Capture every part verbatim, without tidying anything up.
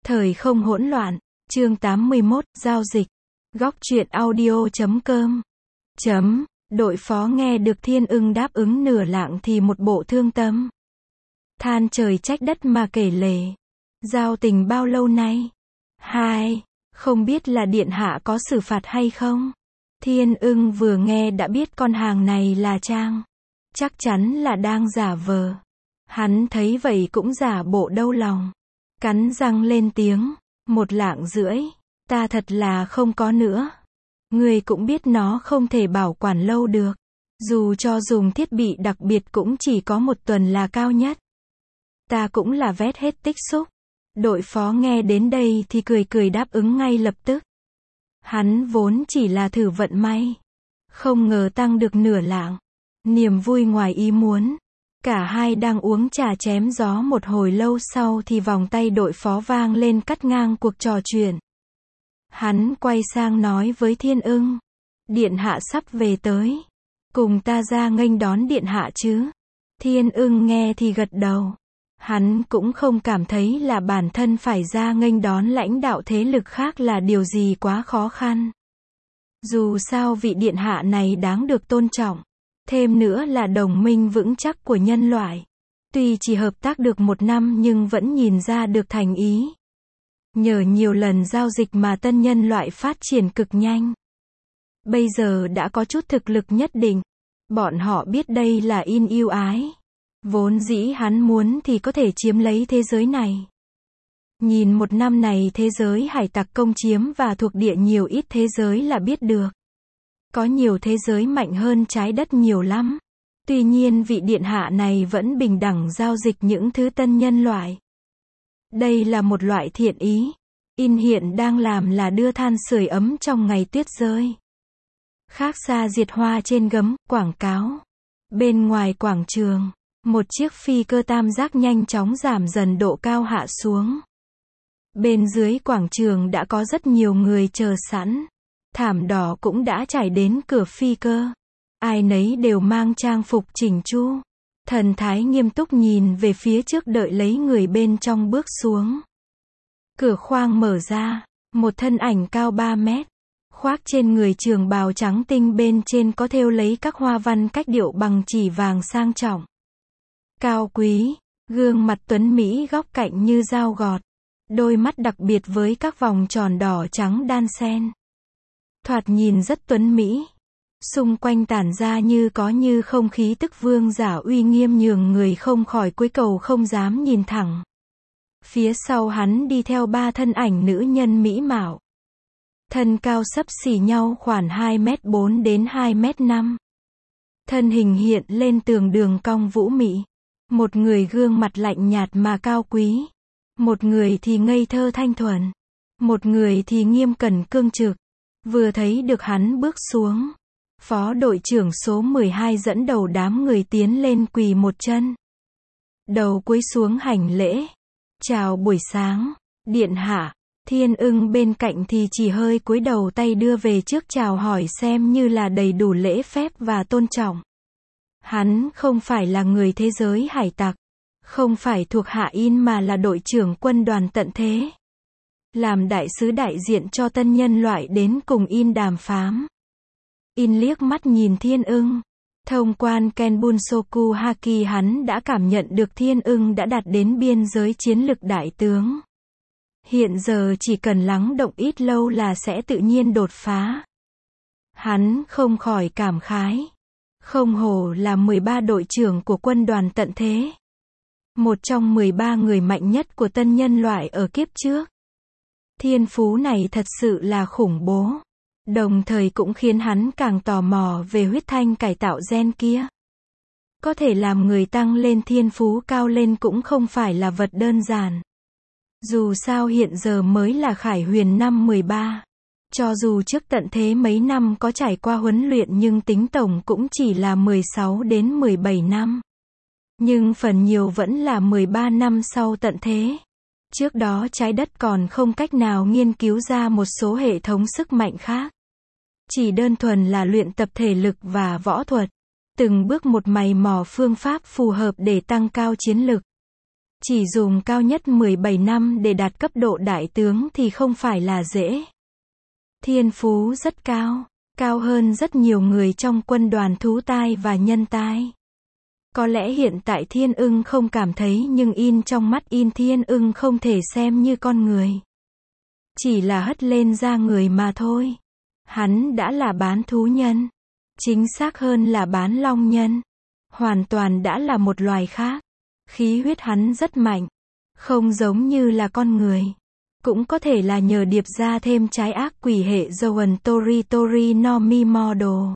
Thời không hỗn loạn, chương tám mươi mốt, giao dịch. Góc truyện audio chấm com. Chấm, đội phó nghe được Thiên Ưng đáp ứng nửa lạng thì một bộ thương tâm. Than trời trách đất mà kể lể. Giao tình bao lâu nay? Hai, không biết là điện hạ có xử phạt hay không? Thiên Ưng vừa nghe đã biết con hàng này là Trang. Chắc chắn là đang giả vờ. Hắn thấy vậy cũng giả bộ đau lòng. Cắn răng lên tiếng, một lạng rưỡi, ta thật là không có nữa. Người cũng biết nó không thể bảo quản lâu được. Dù cho dùng thiết bị đặc biệt cũng chỉ có một tuần là cao nhất. Ta cũng là vét hết tích xúc. Đội phó nghe đến đây thì cười cười đáp ứng ngay lập tức. Hắn vốn chỉ là thử vận may. Không ngờ tăng được nửa lạng. Niềm vui ngoài ý muốn. Cả hai đang uống trà chém gió một hồi lâu sau thì vòng tay đội phó vang lên cắt ngang cuộc trò chuyện. Hắn quay sang nói với Thiên Ưng. Điện hạ sắp về tới. Cùng ta ra nghênh đón điện hạ chứ. Thiên Ưng nghe thì gật đầu. Hắn cũng không cảm thấy là bản thân phải ra nghênh đón lãnh đạo thế lực khác là điều gì quá khó khăn. Dù sao vị điện hạ này đáng được tôn trọng. Thêm nữa là đồng minh vững chắc của nhân loại. Tuy chỉ hợp tác được một năm nhưng vẫn nhìn ra được thành ý. Nhờ nhiều lần giao dịch mà tân nhân loại phát triển cực nhanh. Bây giờ đã có chút thực lực nhất định. Bọn họ biết đây là in yêu ái. Vốn dĩ hắn muốn thì có thể chiếm lấy thế giới này. Nhìn một năm này thế giới hải tặc công chiếm và thuộc địa nhiều ít thế giới là biết được. Có nhiều thế giới mạnh hơn trái đất nhiều lắm. Tuy nhiên vị điện hạ này vẫn bình đẳng giao dịch những thứ tân nhân loại. Đây là một loại thiện ý. In hiện đang làm là đưa than sưởi ấm trong ngày tuyết rơi. Khác xa diệt hoa trên gấm, quảng cáo. Bên ngoài quảng trường, một chiếc phi cơ tam giác nhanh chóng giảm dần độ cao hạ xuống. Bên dưới quảng trường đã có rất nhiều người chờ sẵn. Thảm đỏ cũng đã trải đến cửa phi cơ. Ai nấy đều mang trang phục chỉnh chu. Thần thái nghiêm túc nhìn về phía trước đợi lấy người bên trong bước xuống. Cửa khoang mở ra. Một thân ảnh cao ba mét. Khoác trên người trường bào trắng tinh bên trên có thêu lấy các hoa văn cách điệu bằng chỉ vàng sang trọng. Cao quý. Gương mặt tuấn Mỹ góc cạnh như dao gọt. Đôi mắt đặc biệt với các vòng tròn đỏ trắng đan xen. Thoạt nhìn rất tuấn Mỹ. Xung quanh tản ra như có như không khí tức vương giả uy nghiêm nhường người không khỏi cúi cầu không dám nhìn thẳng. Phía sau hắn đi theo ba thân ảnh nữ nhân mỹ mạo. Thân cao xấp xỉ nhau khoảng hai mét bốn đến hai mét năm. Thân hình hiện lên tường đường cong vũ mị. Một người gương mặt lạnh nhạt mà cao quý. Một người thì ngây thơ thanh thuần. Một người thì nghiêm cẩn cương trực. Vừa thấy được hắn bước xuống. Phó đội trưởng số mười hai dẫn đầu đám người tiến lên quỳ một chân. Đầu cúi xuống hành lễ. Chào buổi sáng, điện hạ. Thiên Ưng bên cạnh thì chỉ hơi cúi đầu tay đưa về trước chào hỏi xem như là đầy đủ lễ phép và tôn trọng. Hắn không phải là người thế giới hải tặc. Không phải thuộc hạ in mà là đội trưởng quân đoàn tận thế. Làm đại sứ đại diện cho tân nhân loại đến cùng in đàm phán. In liếc mắt nhìn Thiên Ưng. Thông quan Kenbunsoku Haki hắn đã cảm nhận được Thiên Ưng đã đạt đến biên giới chiến lực đại tướng. Hiện giờ chỉ cần lắng động ít lâu là sẽ tự nhiên đột phá. Hắn không khỏi cảm khái. Không hổ là mười ba đội trưởng của quân đoàn tận thế. Một trong mười ba người mạnh nhất của tân nhân loại ở kiếp trước. Thiên phú này thật sự là khủng bố. Đồng thời cũng khiến hắn càng tò mò về huyết thanh cải tạo gen kia. Có thể làm người tăng lên thiên phú cao lên cũng không phải là vật đơn giản. Dù sao hiện giờ mới là Khải Huyền năm mười ba. Cho dù trước tận thế mấy năm có trải qua huấn luyện nhưng tính tổng cũng chỉ là mười sáu đến mười bảy năm. Nhưng phần nhiều vẫn là mười ba năm sau tận thế. Trước đó trái đất còn không cách nào nghiên cứu ra một số hệ thống sức mạnh khác. Chỉ đơn thuần là luyện tập thể lực và võ thuật. Từng bước một mày mò phương pháp phù hợp để tăng cao chiến lực. Chỉ dùng cao nhất mười bảy năm để đạt cấp độ đại tướng thì không phải là dễ. Thiên phú rất cao, cao hơn rất nhiều người trong quân đoàn thú tai và nhân tai. Có lẽ hiện tại Thiên Ưng không cảm thấy nhưng in trong mắt in Thiên Ưng không thể xem như con người. Chỉ là hất lên da người mà thôi. Hắn đã là bán thú nhân. Chính xác hơn là bán long nhân. Hoàn toàn đã là một loài khác. Khí huyết hắn rất mạnh. Không giống như là con người. Cũng có thể là nhờ điệp ra thêm trái ác quỷ hệ Zoan Tori Tori no Mi Model.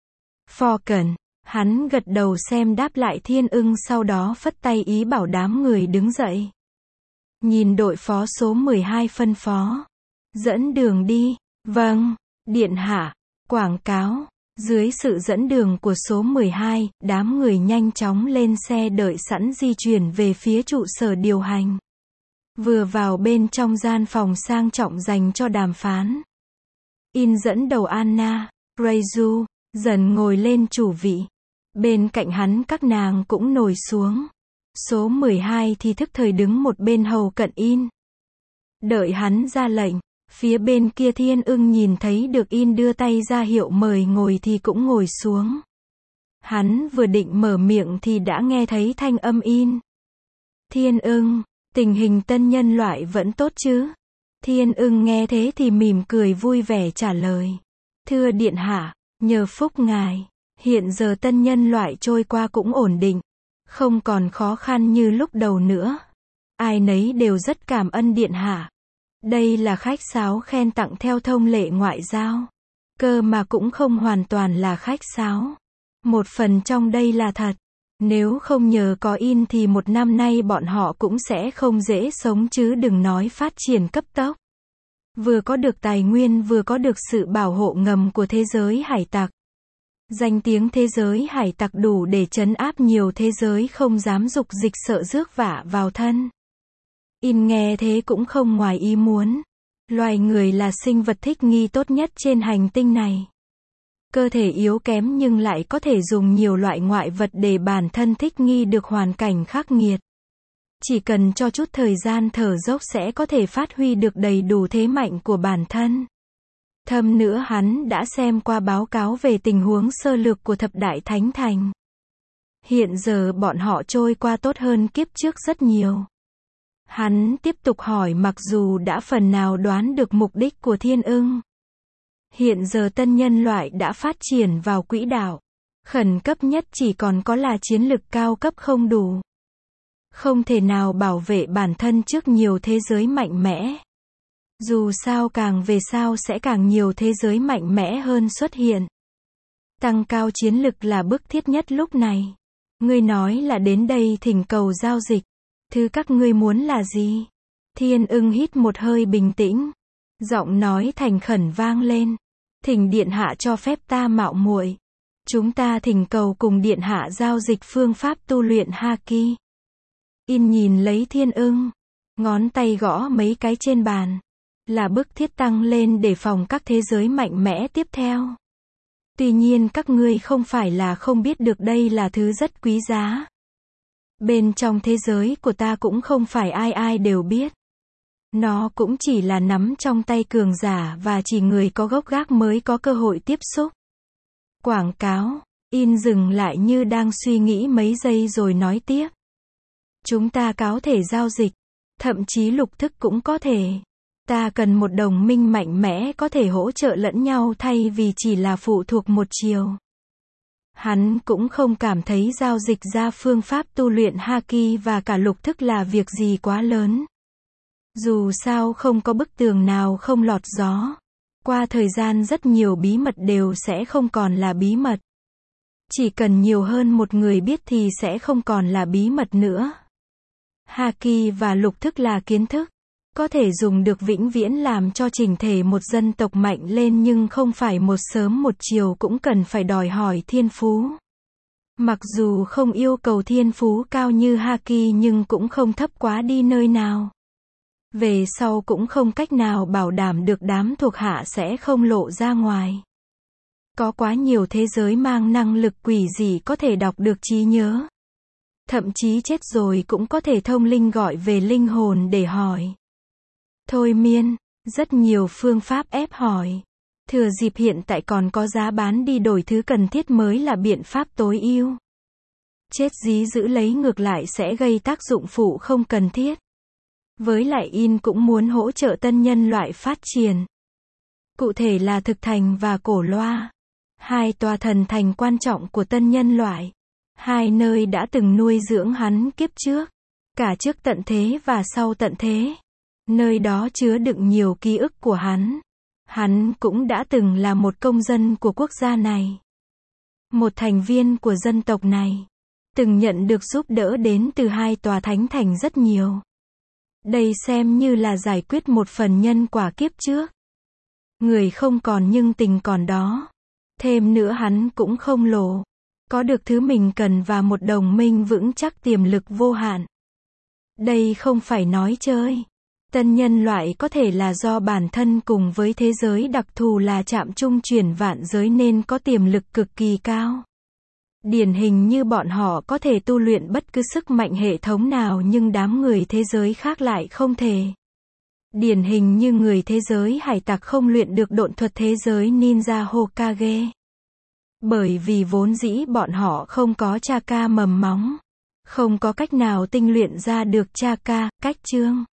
Falcon. Hắn gật đầu xem đáp lại Thiên Ưng sau đó phất tay ý bảo đám người đứng dậy. Nhìn đội phó số mười hai phân phó. Dẫn đường đi. Vâng, điện hạ. Quảng cáo. Dưới sự dẫn đường của số mười hai, đám người nhanh chóng lên xe đợi sẵn di chuyển về phía trụ sở điều hành. Vừa vào bên trong gian phòng sang trọng dành cho đàm phán. In dẫn đầu Anna, Reizu, dần ngồi lên chủ vị. Bên cạnh hắn các nàng cũng ngồi xuống. Số mười hai thì thức thời đứng một bên hầu cận In. Đợi hắn ra lệnh. Phía bên kia Thiên Ưng nhìn thấy được In đưa tay ra hiệu mời ngồi thì cũng ngồi xuống. Hắn vừa định mở miệng thì đã nghe thấy thanh âm In. Thiên Ưng, tình hình tân nhân loại vẫn tốt chứ? Thiên Ưng nghe thế thì mỉm cười vui vẻ trả lời. Thưa điện hạ, nhờ phúc ngài, hiện giờ tân nhân loại trôi qua cũng ổn định. Không còn khó khăn như lúc đầu nữa. Ai nấy đều rất cảm ơn điện hạ. Đây là khách sáo khen tặng theo thông lệ ngoại giao. Cơ mà cũng không hoàn toàn là khách sáo. Một phần trong đây là thật. Nếu không nhờ có In thì một năm nay bọn họ cũng sẽ không dễ sống chứ đừng nói phát triển cấp tốc. Vừa có được tài nguyên vừa có được sự bảo hộ ngầm của thế giới hải tặc. Danh tiếng thế giới hải tặc đủ để trấn áp nhiều thế giới không dám dục dịch sợ rước vả vào thân. In nghe thế cũng không ngoài ý muốn. Loài người là sinh vật thích nghi tốt nhất trên hành tinh này. Cơ thể yếu kém nhưng lại có thể dùng nhiều loại ngoại vật để bản thân thích nghi được hoàn cảnh khắc nghiệt. Chỉ cần cho chút thời gian thở dốc sẽ có thể phát huy được đầy đủ thế mạnh của bản thân. Thâm nữa hắn đã xem qua báo cáo về tình huống sơ lược của thập đại thánh thành. Hiện giờ bọn họ trôi qua tốt hơn kiếp trước rất nhiều. Hắn tiếp tục hỏi mặc dù đã phần nào đoán được mục đích của Thiên Ưng. Hiện giờ tân nhân loại đã phát triển vào quỹ đạo. Khẩn cấp nhất chỉ còn có là chiến lực cao cấp không đủ. Không thể nào bảo vệ bản thân trước nhiều thế giới mạnh mẽ. Dù sao càng về sau sẽ càng nhiều thế giới mạnh mẽ hơn xuất hiện. Tăng cao chiến lực là bức thiết nhất lúc này. Ngươi nói là đến đây thỉnh cầu giao dịch. Thứ các ngươi muốn là gì? Thiên Ưng hít một hơi bình tĩnh. Giọng nói thành khẩn vang lên. Thỉnh điện hạ cho phép ta mạo muội. Chúng ta thỉnh cầu cùng điện hạ giao dịch phương pháp tu luyện Haki. In nhìn lấy Thiên Ưng. Ngón tay gõ mấy cái trên bàn. Là bức thiết tăng lên để phòng các thế giới mạnh mẽ tiếp theo. Tuy nhiên các ngươi không phải là không biết được đây là thứ rất quý giá. Bên trong thế giới của ta cũng không phải ai ai đều biết. Nó cũng chỉ là nắm trong tay cường giả và chỉ người có gốc gác mới có cơ hội tiếp xúc. Quảng cáo. In dừng lại như đang suy nghĩ mấy giây rồi nói tiếp. Chúng ta có thể giao dịch. Thậm chí lục thức cũng có thể. Ta cần một đồng minh mạnh mẽ có thể hỗ trợ lẫn nhau thay vì chỉ là phụ thuộc một chiều. Hắn cũng không cảm thấy giao dịch ra phương pháp tu luyện Haki và cả lục thức là việc gì quá lớn. Dù sao không có bức tường nào không lọt gió. Qua thời gian rất nhiều bí mật đều sẽ không còn là bí mật. Chỉ cần nhiều hơn một người biết thì sẽ không còn là bí mật nữa. Haki và lục thức là kiến thức. Có thể dùng được vĩnh viễn làm cho chỉnh thể một dân tộc mạnh lên nhưng không phải một sớm một chiều cũng cần phải đòi hỏi thiên phú. Mặc dù không yêu cầu thiên phú cao như Haki nhưng cũng không thấp quá đi nơi nào. Về sau cũng không cách nào bảo đảm được đám thuộc hạ sẽ không lộ ra ngoài. Có quá nhiều thế giới mang năng lực quỷ dị có thể đọc được trí nhớ. Thậm chí chết rồi cũng có thể thông linh gọi về linh hồn để hỏi. Thôi miên, rất nhiều phương pháp ép hỏi. Thừa dịp hiện tại còn có giá bán đi đổi thứ cần thiết mới là biện pháp tối ưu. Chết dí giữ lấy ngược lại sẽ gây tác dụng phụ không cần thiết. Với lại in cũng muốn hỗ trợ tân nhân loại phát triển. Cụ thể là thực thành và cổ loa. Hai tòa thần thành quan trọng của tân nhân loại. Hai nơi đã từng nuôi dưỡng hắn kiếp trước. Cả trước tận thế và sau tận thế. Nơi đó chứa đựng nhiều ký ức của hắn. Hắn cũng đã từng là một công dân của quốc gia này. Một thành viên của dân tộc này. Từng nhận được giúp đỡ đến từ hai tòa thánh thành rất nhiều. Đây xem như là giải quyết một phần nhân quả kiếp trước. Người không còn nhưng tình còn đó. Thêm nữa hắn cũng không lộ. Có được thứ mình cần và một đồng minh vững chắc tiềm lực vô hạn. Đây không phải nói chơi. Tân nhân loại có thể là do bản thân cùng với thế giới đặc thù là chạm chung chuyển vạn giới nên có tiềm lực cực kỳ cao. Điển hình như bọn họ có thể tu luyện bất cứ sức mạnh hệ thống nào nhưng đám người thế giới khác lại không thể. Điển hình như người thế giới hải tặc không luyện được độn thuật thế giới ninja Hokage. Bởi vì vốn dĩ bọn họ không có chakra mầm móng. Không có cách nào tinh luyện ra được chakra, cách chương.